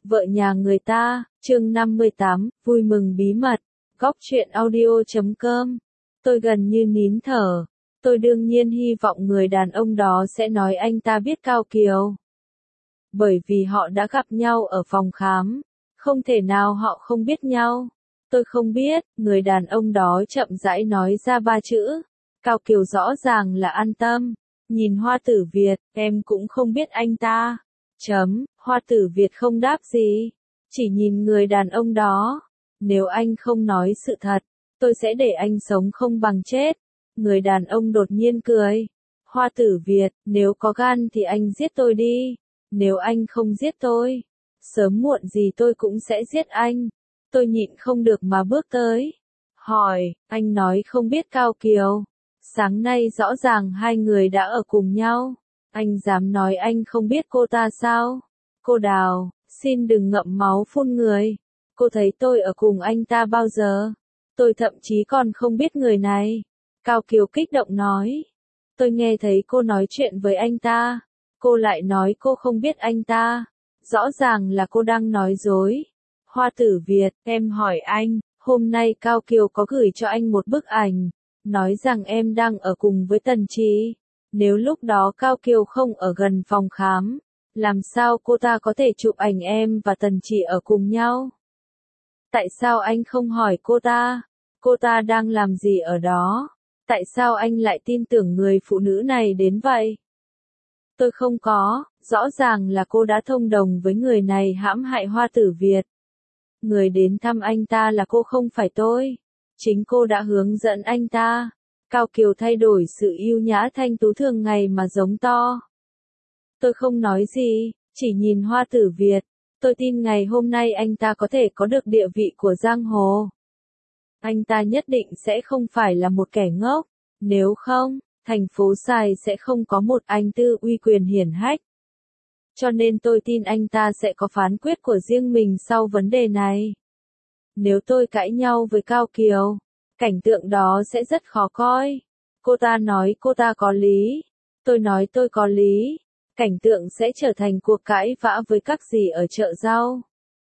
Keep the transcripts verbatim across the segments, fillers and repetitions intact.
Vợ nhà người ta, chương năm mươi tám, vui mừng bí mật, góc truyện audio chấm com. Tôi gần như nín thở. Tôi đương nhiên hy vọng người đàn ông đó sẽ nói anh ta biết Cao Kiều. Bởi vì họ đã gặp nhau ở phòng khám. Không thể nào họ không biết nhau. Tôi không biết, người đàn ông đó chậm rãi nói ra ba chữ. Cao Kiều rõ ràng là an tâm. Nhìn Hoa Tử Việt, em cũng không biết anh ta. Chấm, Hoa Tử Việt không đáp gì. Chỉ nhìn người đàn ông đó. Nếu anh không nói sự thật, tôi sẽ để anh sống không bằng chết. Người đàn ông đột nhiên cười. Hoa Tử Việt, nếu có gan thì anh giết tôi đi. Nếu anh không giết tôi, sớm muộn gì tôi cũng sẽ giết anh. Tôi nhịn không được mà bước tới. Hỏi, anh nói không biết Cao Kiều. Sáng nay rõ ràng hai người đã ở cùng nhau. Anh dám nói anh không biết cô ta sao? Cô Đào, xin đừng ngậm máu phun người. Cô thấy tôi ở cùng anh ta bao giờ? Tôi thậm chí còn không biết người này. Cao Kiều kích động nói. Tôi nghe thấy cô nói chuyện với anh ta. Cô lại nói cô không biết anh ta. Rõ ràng là cô đang nói dối. Hoa Tử Việt, em hỏi anh, hôm nay Cao Kiều có gửi cho anh một bức ảnh, nói rằng em đang ở cùng với Tần Trì. Nếu lúc đó Cao Kiều không ở gần phòng khám, làm sao cô ta có thể chụp ảnh em và Tần Trì ở cùng nhau? Tại sao anh không hỏi cô ta? Cô ta đang làm gì ở đó? Tại sao anh lại tin tưởng người phụ nữ này đến vậy? Tôi không có, rõ ràng là cô đã thông đồng với người này hãm hại Hoa Tử Việt. Người đến thăm anh ta là cô không phải tôi. Chính cô đã hướng dẫn anh ta. Cao Kiều thay đổi sự yêu nhã thanh tú thường ngày mà giống to. Tôi không nói gì, chỉ nhìn Hoa Tử Việt. Tôi tin ngày hôm nay anh ta có thể có được địa vị của giang hồ. Anh ta nhất định sẽ không phải là một kẻ ngốc. Nếu không, thành phố Sài sẽ không có một anh tư uy quyền hiển hách. Cho nên tôi tin anh ta sẽ có phán quyết của riêng mình sau vấn đề này. Nếu tôi cãi nhau với Cao Kiều, cảnh tượng đó sẽ rất khó coi. Cô ta nói cô ta có lý. Tôi nói tôi có lý. Cảnh tượng sẽ trở thành cuộc cãi vã với các dì ở chợ rau.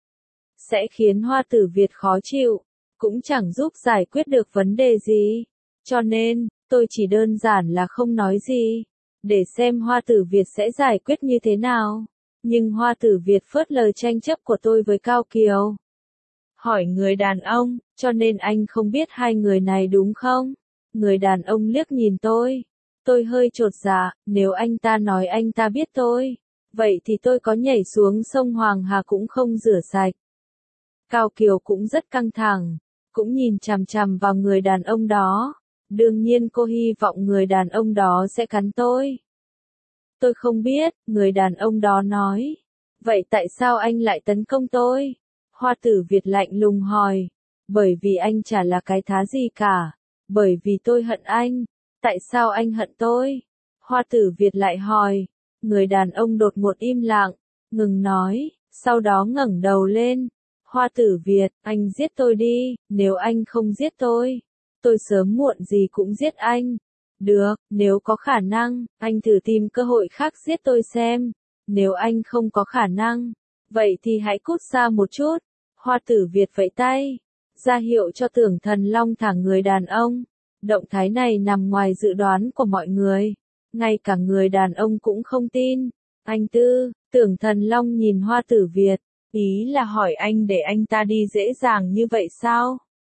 Sẽ khiến Hoa Tử Việt khó chịu. Cũng chẳng giúp giải quyết được vấn đề gì. Cho nên, tôi chỉ đơn giản là không nói gì. Để xem Hoa Tử Việt sẽ giải quyết như thế nào. Nhưng Hoa Tử Việt phớt lờ tranh chấp của tôi với Cao Kiều. Hỏi người đàn ông, cho nên anh không biết hai người này đúng không? Người đàn ông liếc nhìn tôi. Tôi hơi chột dạ, nếu anh ta nói anh ta biết tôi, vậy thì tôi có nhảy xuống sông Hoàng Hà cũng không rửa sạch. Cao Kiều cũng rất căng thẳng, cũng nhìn chằm chằm vào người đàn ông đó. Đương nhiên cô hy vọng người đàn ông đó sẽ cắn tôi. Tôi không biết, người đàn ông đó nói. Vậy tại sao anh lại tấn công tôi? Hoa Tử Việt lạnh lùng hỏi. Bởi vì anh chả là cái thá gì cả. Bởi vì tôi hận anh. Tại sao anh hận tôi? Hoa Tử Việt lại hỏi. Người đàn ông đột ngột im lặng, ngừng nói, sau đó ngẩng đầu lên. Hoa Tử Việt, anh giết tôi đi, nếu anh không giết tôi, tôi sớm muộn gì cũng giết anh. Được, nếu có khả năng, anh thử tìm cơ hội khác giết tôi xem. Nếu anh không có khả năng, vậy thì hãy cút xa một chút. Hoa Tử Việt vẫy tay, ra hiệu cho Tưởng Thần Long thả người đàn ông. Động thái này nằm ngoài dự đoán của mọi người. Ngay cả người đàn ông cũng không tin. Anh Tư, Tưởng Thần Long nhìn Hoa Tử Việt. Ý là hỏi anh để anh ta đi dễ dàng như vậy sao?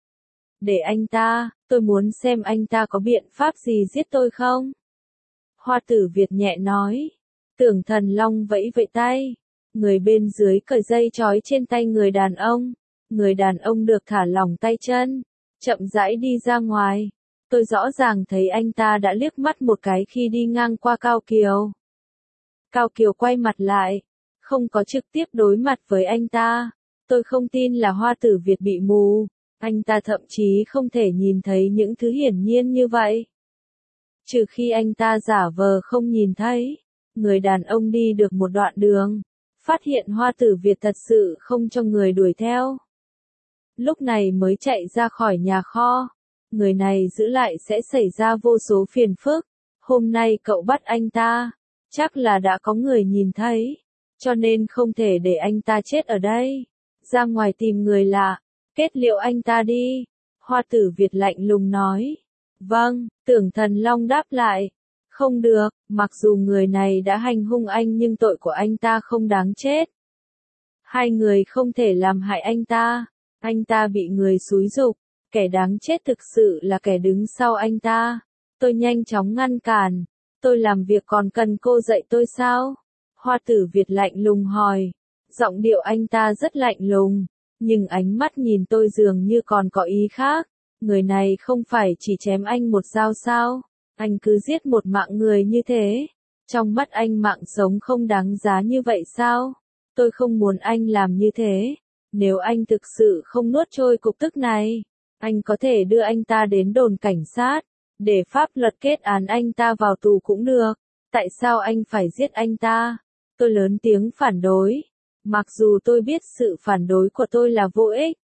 Để anh ta, tôi muốn xem anh ta có biện pháp gì giết tôi không? Hoa Tử Việt nhẹ nói. Tưởng Thần Long vẫy vẫy tay. Người bên dưới cởi dây trói trên tay người đàn ông. Người đàn ông được thả lỏng tay chân. Chậm rãi đi ra ngoài. Tôi rõ ràng thấy anh ta đã liếc mắt một cái khi đi ngang qua Cao Kiều. Cao Kiều quay mặt lại. Không có trực tiếp đối mặt với anh ta. Tôi không tin là Hoa Tử Việt bị mù. Anh ta thậm chí không thể nhìn thấy những thứ hiển nhiên như vậy. Trừ khi anh ta giả vờ không nhìn thấy. Người đàn ông đi được một đoạn đường. Phát hiện Hoa Tử Việt thật sự không cho người đuổi theo. Lúc này mới chạy ra khỏi nhà kho. Người này giữ lại sẽ xảy ra vô số phiền phức. Hôm nay cậu bắt anh ta. Chắc là đã có người nhìn thấy. cho nên không thể để anh ta chết ở đây. Ra ngoài tìm người lạ, kết liễu anh ta đi. Hoa Tử Việt lạnh lùng nói. Vâng, Tưởng Thần Long đáp lại. Không được, mặc dù người này đã hành hung anh nhưng tội của anh ta không đáng chết. Hai người không thể làm hại anh ta. Anh ta bị người xúi giục, kẻ đáng chết thực sự là kẻ đứng sau anh ta. Tôi nhanh chóng ngăn cản. Tôi làm việc còn cần cô dạy tôi sao? Hoa Tử Việt lạnh lùng hỏi. Giọng điệu anh ta rất lạnh lùng, nhưng ánh mắt nhìn tôi dường như còn có ý khác. Người này không phải chỉ chém anh một dao sao? Anh cứ giết một mạng người như thế. Trong mắt anh mạng sống không đáng giá như vậy sao? Tôi không muốn anh làm như thế. Nếu anh thực sự không nuốt trôi cục tức này, anh có thể đưa anh ta đến đồn cảnh sát, để pháp luật kết án anh ta vào tù cũng được. Tại sao anh phải giết anh ta? Tôi lớn tiếng phản đối. Mặc dù tôi biết sự phản đối của tôi là vô ích,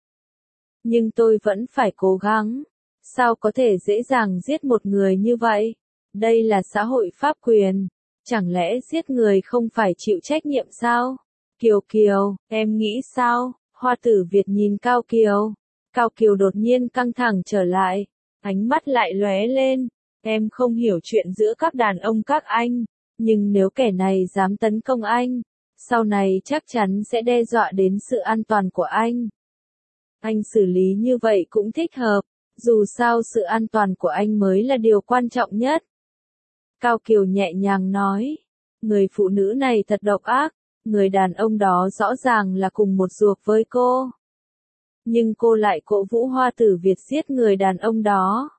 nhưng tôi vẫn phải cố gắng. Sao có thể dễ dàng giết một người như vậy? Đây là xã hội pháp quyền. Chẳng lẽ giết người không phải chịu trách nhiệm sao? Kiều Kiều, em nghĩ sao? Hoa Tử Việt nhìn Cao Kiều. Cao Kiều đột nhiên căng thẳng trở lại. Ánh mắt lại lóe lên. Em không hiểu chuyện giữa các đàn ông các anh. Nhưng nếu kẻ này dám tấn công anh, sau này chắc chắn sẽ đe dọa đến sự an toàn của anh. Anh xử lý như vậy cũng thích hợp. Dù sao sự an toàn của anh mới là điều quan trọng nhất. Cao Kiều nhẹ nhàng nói. Người phụ nữ này thật độc ác. Người đàn ông đó rõ ràng là cùng một ruột với cô. Nhưng cô lại cổ vũ Hoa Tử Việt giết người đàn ông đó.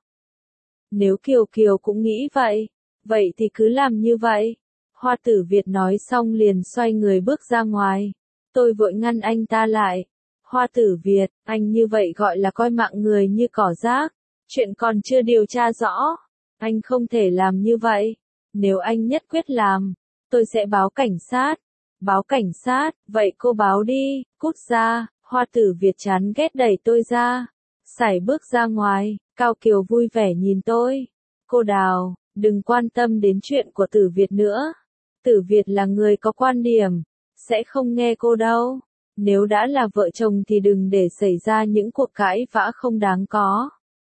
Nếu Kiều Kiều cũng nghĩ vậy, vậy thì cứ làm như vậy. Hoa Tử Việt nói xong liền xoay người bước ra ngoài. Tôi vội ngăn anh ta lại. Hoa Tử Việt, anh như vậy gọi là coi mạng người như cỏ rác. Chuyện còn chưa điều tra rõ. Anh không thể làm như vậy. Nếu anh nhất quyết làm, tôi sẽ báo cảnh sát. Báo cảnh sát, vậy cô báo đi, cút ra. Hoa Tử Việt chán ghét đẩy tôi ra. Sải bước ra ngoài. Cao Kiều vui vẻ nhìn tôi. Cô Đào, đừng quan tâm đến chuyện của Tử Việt nữa. Tử Việt là người có quan điểm, sẽ không nghe cô đâu. Nếu đã là vợ chồng thì đừng để xảy ra những cuộc cãi vã không đáng có.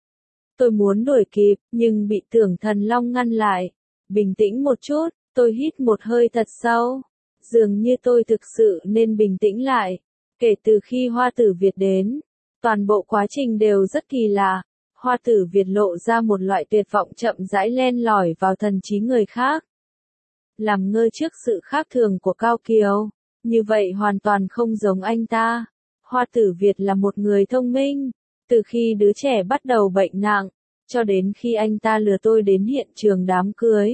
Tôi muốn đuổi kịp, nhưng bị Tưởng Thần Long ngăn lại. Bình tĩnh một chút, tôi hít một hơi thật sâu. Dường như tôi thực sự nên bình tĩnh lại. Kể từ khi Hoa Tử Việt đến, toàn bộ quá trình đều rất kỳ lạ. Hoa Tử Việt lộ ra một loại tuyệt vọng chậm rãi len lỏi vào thần trí người khác. Làm ngơ trước sự khác thường của Cao Kiều. Như vậy hoàn toàn không giống anh ta. Hoa Tử Việt là một người thông minh. Từ khi đứa trẻ bắt đầu bệnh nặng, cho đến khi anh ta lừa tôi đến hiện trường đám cưới.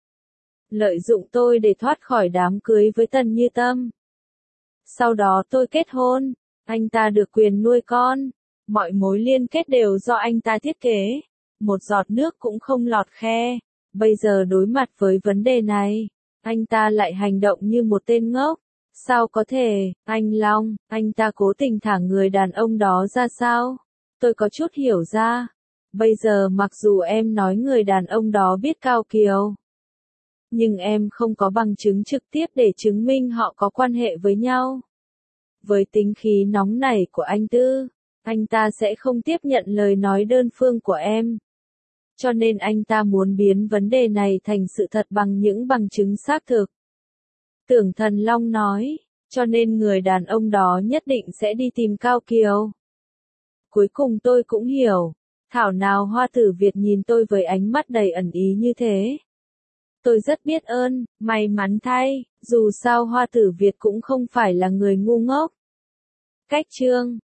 Lợi dụng tôi để thoát khỏi đám cưới với Tần Như Tâm. Sau đó tôi kết hôn. Anh ta được quyền nuôi con. Mọi mối liên kết đều do anh ta thiết kế. Một giọt nước cũng không lọt khe. Bây giờ đối mặt với vấn đề này, anh ta lại hành động như một tên ngốc. Sao có thể, anh Long, anh ta cố tình thả người đàn ông đó ra sao? Tôi có chút hiểu ra. Bây giờ mặc dù em nói người đàn ông đó biết Cao Kiều, nhưng em không có bằng chứng trực tiếp để chứng minh họ có quan hệ với nhau. Với tính khí nóng nảy của anh Tư, anh ta sẽ không tiếp nhận lời nói đơn phương của em. Cho nên anh ta muốn biến vấn đề này thành sự thật bằng những bằng chứng xác thực. Tưởng Thần Long nói, cho nên người đàn ông đó nhất định sẽ đi tìm Cao Kiều. Cuối cùng tôi cũng hiểu, thảo nào Hoa Tử Việt nhìn tôi với ánh mắt đầy ẩn ý như thế. Tôi rất biết ơn, may mắn thay, dù sao Hoa Tử Việt cũng không phải là người ngu ngốc. Cách chương